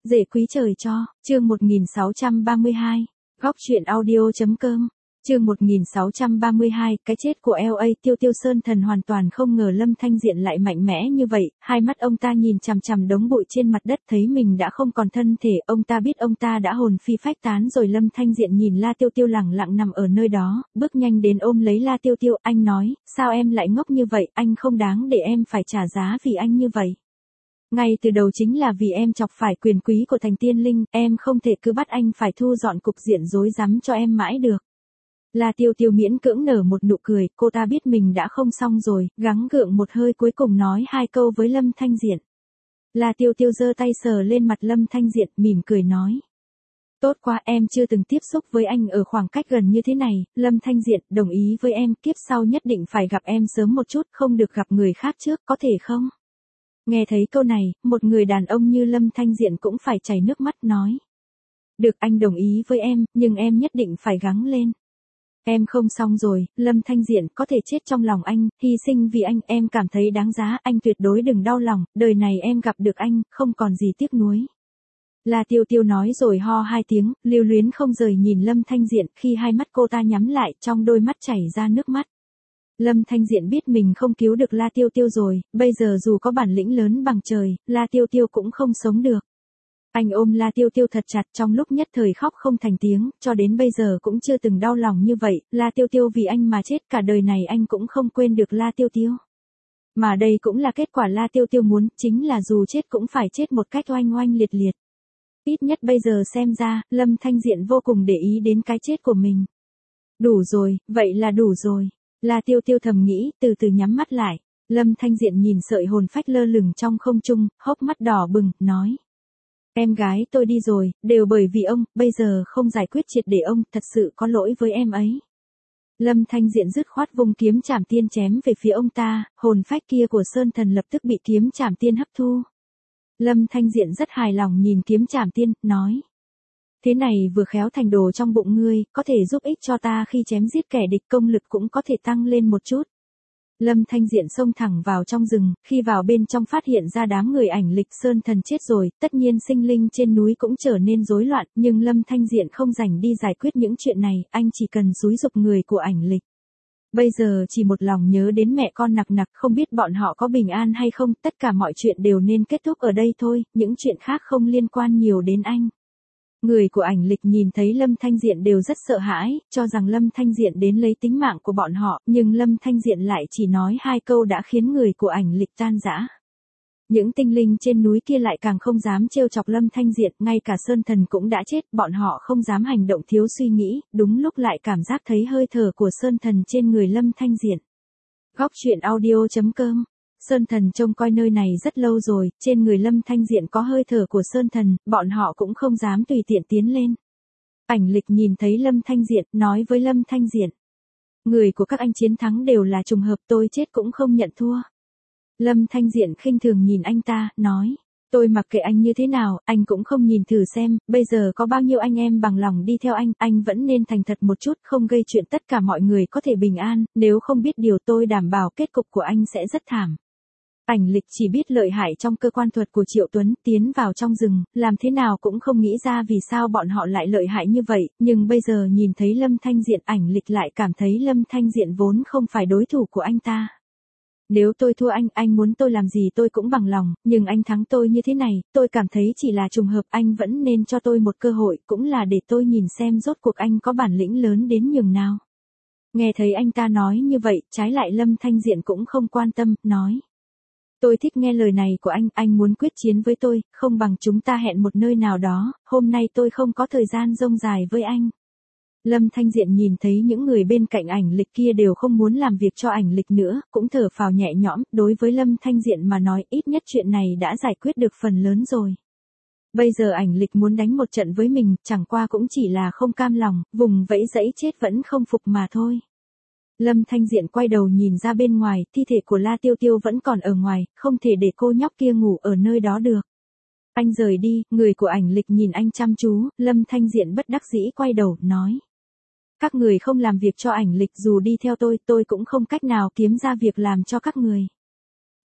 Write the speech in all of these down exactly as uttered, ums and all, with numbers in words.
Rể quý trời cho, chương một nghìn sáu trăm ba mươi hai, góc truyện audio.com, chương một nghìn sáu trăm ba mươi hai, cái chết của lờ a. Tiêu Tiêu Sơn Thần hoàn toàn không ngờ Lâm Thanh Diện lại mạnh mẽ như vậy, hai mắt ông ta nhìn chằm chằm đống bụi trên mặt đất thấy mình đã không còn thân thể, ông ta biết ông ta đã hồn phi phách tán rồi. Lâm Thanh Diện nhìn La Tiêu Tiêu lẳng lặng nằm ở nơi đó, bước nhanh đến ôm lấy La Tiêu Tiêu, anh nói, sao em lại ngốc như vậy, anh không đáng để em phải trả giá vì anh như vậy. Ngay từ đầu chính là vì em chọc phải quyền quý của thành tiên linh, em không thể cứ bắt anh phải thu dọn cục diện rối rắm cho em mãi được. La Tiêu Tiêu miễn cưỡng nở một nụ cười, cô ta biết mình đã không xong rồi, gắng gượng một hơi cuối cùng nói hai câu với Lâm Thanh Diện. La Tiêu Tiêu giơ tay sờ lên mặt Lâm Thanh Diện, mỉm cười nói. Tốt quá, em chưa từng tiếp xúc với anh ở khoảng cách gần như thế này. Lâm Thanh Diện, đồng ý với em, kiếp sau nhất định phải gặp em sớm một chút, không được gặp người khác trước, có thể không? Nghe thấy câu này, một người đàn ông như Lâm Thanh Diện cũng phải chảy nước mắt nói. Được, anh đồng ý với em, nhưng em nhất định phải gắng lên. Em không xong rồi, Lâm Thanh Diện, có thể chết trong lòng anh, hy sinh vì anh, em cảm thấy đáng giá, anh tuyệt đối đừng đau lòng, đời này em gặp được anh, không còn gì tiếc nuối. La Tiêu Tiêu nói rồi ho hai tiếng, lưu luyến không rời nhìn Lâm Thanh Diện, khi hai mắt cô ta nhắm lại, trong đôi mắt chảy ra nước mắt. Lâm Thanh Diện biết mình không cứu được La Tiêu Tiêu rồi, bây giờ dù có bản lĩnh lớn bằng trời, La Tiêu Tiêu cũng không sống được. Anh ôm La Tiêu Tiêu thật chặt, trong lúc nhất thời khóc không thành tiếng, cho đến bây giờ cũng chưa từng đau lòng như vậy, La Tiêu Tiêu vì anh mà chết, cả đời này anh cũng không quên được La Tiêu Tiêu. Mà đây cũng là kết quả La Tiêu Tiêu muốn, chính là dù chết cũng phải chết một cách oanh oanh liệt liệt. Ít nhất bây giờ xem ra, Lâm Thanh Diện vô cùng để ý đến cái chết của mình. Đủ rồi, vậy là đủ rồi. La Tiêu Tiêu thầm nghĩ, từ từ nhắm mắt lại. Lâm Thanh Diện nhìn sợi hồn phách lơ lửng trong không trung, hốc mắt đỏ bừng, nói. Em gái tôi đi rồi, đều bởi vì ông, bây giờ không giải quyết triệt để ông, thật sự có lỗi với em ấy. Lâm Thanh Diện dứt khoát vùng kiếm trảm tiên chém về phía ông ta, hồn phách kia của Sơn Thần lập tức bị kiếm trảm tiên hấp thu. Lâm Thanh Diện rất hài lòng nhìn kiếm trảm tiên, nói. Thế này vừa khéo thành đồ trong bụng ngươi, có thể giúp ích cho ta khi chém giết kẻ địch, công lực cũng có thể tăng lên một chút. Lâm Thanh Diện xông thẳng vào trong rừng, khi vào bên trong phát hiện ra đám người ảnh lịch Sơn Thần chết rồi, tất nhiên sinh linh trên núi cũng trở nên rối loạn, nhưng Lâm Thanh Diện không rảnh đi giải quyết những chuyện này, anh chỉ cần xúi giục người của ảnh lịch. Bây giờ chỉ một lòng nhớ đến mẹ con nặc nặc, không biết bọn họ có bình an hay không, tất cả mọi chuyện đều nên kết thúc ở đây thôi, những chuyện khác không liên quan nhiều đến anh. Người của ảnh lịch nhìn thấy Lâm Thanh Diện đều rất sợ hãi, cho rằng Lâm Thanh Diện đến lấy tính mạng của bọn họ, nhưng Lâm Thanh Diện lại chỉ nói hai câu đã khiến người của ảnh lịch tan rã. Những tinh linh trên núi kia lại càng không dám trêu chọc Lâm Thanh Diện, ngay cả Sơn Thần cũng đã chết, bọn họ không dám hành động thiếu suy nghĩ, đúng lúc lại cảm giác thấy hơi thở của Sơn Thần trên người Lâm Thanh Diện. Góc truyện audio.com. Sơn Thần trông coi nơi này rất lâu rồi, trên người Lâm Thanh Diện có hơi thở của Sơn Thần, bọn họ cũng không dám tùy tiện tiến lên. Ảnh lịch nhìn thấy Lâm Thanh Diện, nói với Lâm Thanh Diện. Người của các anh chiến thắng đều là trùng hợp, tôi chết cũng không nhận thua. Lâm Thanh Diện khinh thường nhìn anh ta, nói. Tôi mặc kệ anh như thế nào, anh cũng không nhìn thử xem, bây giờ có bao nhiêu anh em bằng lòng đi theo anh, anh vẫn nên thành thật một chút, không gây chuyện tất cả mọi người có thể bình an, nếu không biết điều tôi đảm bảo kết cục của anh sẽ rất thảm. Ảnh lịch chỉ biết lợi hại trong cơ quan thuật của Triệu Tuấn, tiến vào trong rừng, làm thế nào cũng không nghĩ ra vì sao bọn họ lại lợi hại như vậy, nhưng bây giờ nhìn thấy Lâm Thanh Diện, ảnh lịch lại cảm thấy Lâm Thanh Diện vốn không phải đối thủ của anh ta. Nếu tôi thua anh, anh muốn tôi làm gì tôi cũng bằng lòng, nhưng anh thắng tôi như thế này, tôi cảm thấy chỉ là trùng hợp, anh vẫn nên cho tôi một cơ hội, cũng là để tôi nhìn xem rốt cuộc anh có bản lĩnh lớn đến nhường nào. Nghe thấy anh ta nói như vậy, trái lại Lâm Thanh Diện cũng không quan tâm, nói. Tôi thích nghe lời này của anh, anh muốn quyết chiến với tôi, không bằng chúng ta hẹn một nơi nào đó, hôm nay tôi không có thời gian rông dài với anh. Lâm Thanh Diện nhìn thấy những người bên cạnh ảnh lịch kia đều không muốn làm việc cho ảnh lịch nữa, cũng thở phào nhẹ nhõm, đối với Lâm Thanh Diện mà nói ít nhất chuyện này đã giải quyết được phần lớn rồi. Bây giờ ảnh lịch muốn đánh một trận với mình, chẳng qua cũng chỉ là không cam lòng, vùng vẫy dẫy chết vẫn không phục mà thôi. Lâm Thanh Diện quay đầu nhìn ra bên ngoài, thi thể của La Tiêu Tiêu vẫn còn ở ngoài, không thể để cô nhóc kia ngủ ở nơi đó được. Anh rời đi, người của ảnh lịch nhìn anh chăm chú, Lâm Thanh Diện bất đắc dĩ quay đầu, nói. Các người không làm việc cho ảnh lịch, dù đi theo tôi, tôi cũng không cách nào kiếm ra việc làm cho các người.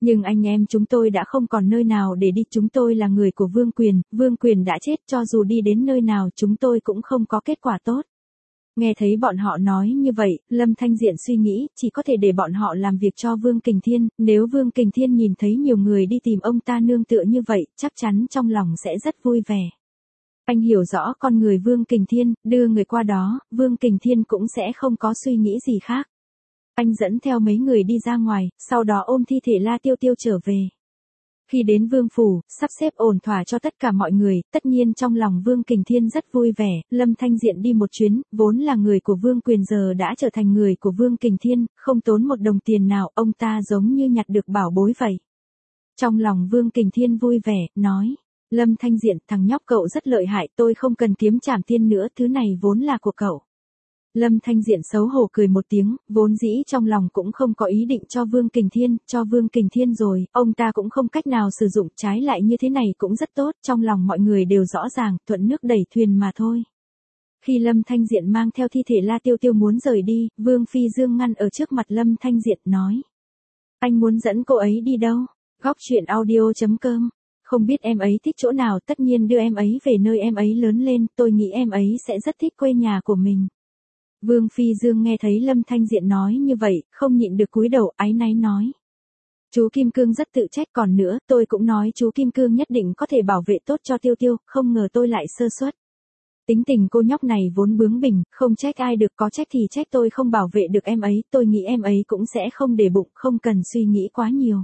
Nhưng anh em chúng tôi đã không còn nơi nào để đi, chúng tôi là người của Vương Quyền, Vương Quyền đã chết, cho dù đi đến nơi nào chúng tôi cũng không có kết quả tốt. Nghe thấy bọn họ nói như vậy, Lâm Thanh Diện suy nghĩ, chỉ có thể để bọn họ làm việc cho Vương Kình Thiên, nếu Vương Kình Thiên nhìn thấy nhiều người đi tìm ông ta nương tựa như vậy, chắc chắn trong lòng sẽ rất vui vẻ. Anh hiểu rõ con người Vương Kình Thiên, đưa người qua đó, Vương Kình Thiên cũng sẽ không có suy nghĩ gì khác. Anh dẫn theo mấy người đi ra ngoài, sau đó ôm thi thể La Tiêu Tiêu trở về. Khi đến Vương Phủ, sắp xếp ổn thỏa cho tất cả mọi người, tất nhiên trong lòng Vương Kình Thiên rất vui vẻ, Lâm Thanh Diện đi một chuyến, vốn là người của Vương Quyền giờ đã trở thành người của Vương Kình Thiên, không tốn một đồng tiền nào, ông ta giống như nhặt được bảo bối vậy. Trong lòng Vương Kình Thiên vui vẻ, nói, Lâm Thanh Diện, thằng nhóc cậu rất lợi hại, tôi không cần kiếm trảm tiên nữa, thứ này vốn là của cậu. Lâm Thanh Diện xấu hổ cười một tiếng, vốn dĩ trong lòng cũng không có ý định cho Vương Kình Thiên, cho Vương Kình Thiên rồi, ông ta cũng không cách nào sử dụng, trái lại như thế này cũng rất tốt, trong lòng mọi người đều rõ ràng, thuận nước đẩy thuyền mà thôi. Khi Lâm Thanh Diện mang theo thi thể La Tiêu Tiêu muốn rời đi, Vương Phi Dương ngăn ở trước mặt Lâm Thanh Diện nói. Anh muốn dẫn cô ấy đi đâu? Góc truyện audio chấm com. Không biết em ấy thích chỗ nào, tất nhiên đưa em ấy về nơi em ấy lớn lên, tôi nghĩ em ấy sẽ rất thích quê nhà của mình. Vương Phi Dương nghe thấy Lâm Thanh Diện nói như vậy, không nhịn được cúi đầu, áy náy nói. Chú Kim Cương rất tự trách, còn nữa, tôi cũng nói chú Kim Cương nhất định có thể bảo vệ tốt cho Tiêu Tiêu, không ngờ tôi lại sơ suất. Tính tình cô nhóc này vốn bướng bỉnh, không trách ai được, có trách thì trách tôi không bảo vệ được em ấy, tôi nghĩ em ấy cũng sẽ không để bụng, không cần suy nghĩ quá nhiều.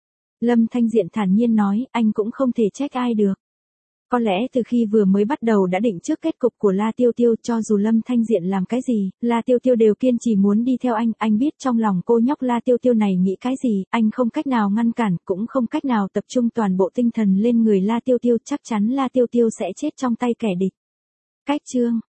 Lâm Thanh Diện thản nhiên nói, anh cũng không thể trách ai được. Có lẽ từ khi vừa mới bắt đầu đã định trước kết cục của La Tiêu Tiêu, cho dù Lâm Thanh Diện làm cái gì, La Tiêu Tiêu đều kiên trì muốn đi theo anh, anh biết trong lòng cô nhóc La Tiêu Tiêu này nghĩ cái gì, anh không cách nào ngăn cản, cũng không cách nào tập trung toàn bộ tinh thần lên người La Tiêu Tiêu, chắc chắn La Tiêu Tiêu sẽ chết trong tay kẻ địch. Cách chương